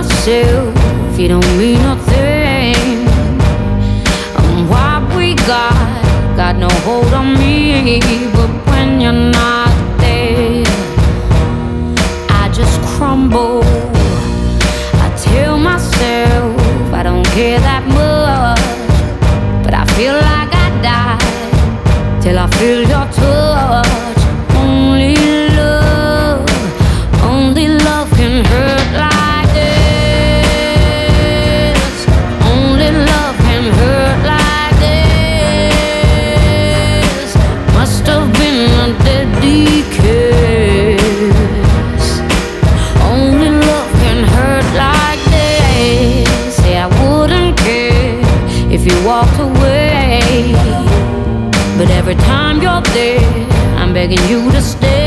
myself, you don't mean nothing. What we got no hold on me. But when you're not there, I just crumble. I tell myself I don't care that much, but I feel like I die till I feel your touch. Only love can hurt like this. Only love can hurt like this. Must have been a deadly kiss. Only love can hurt like this. Say I wouldn't care if you walked away, but every time you're there, I'm begging you to stay.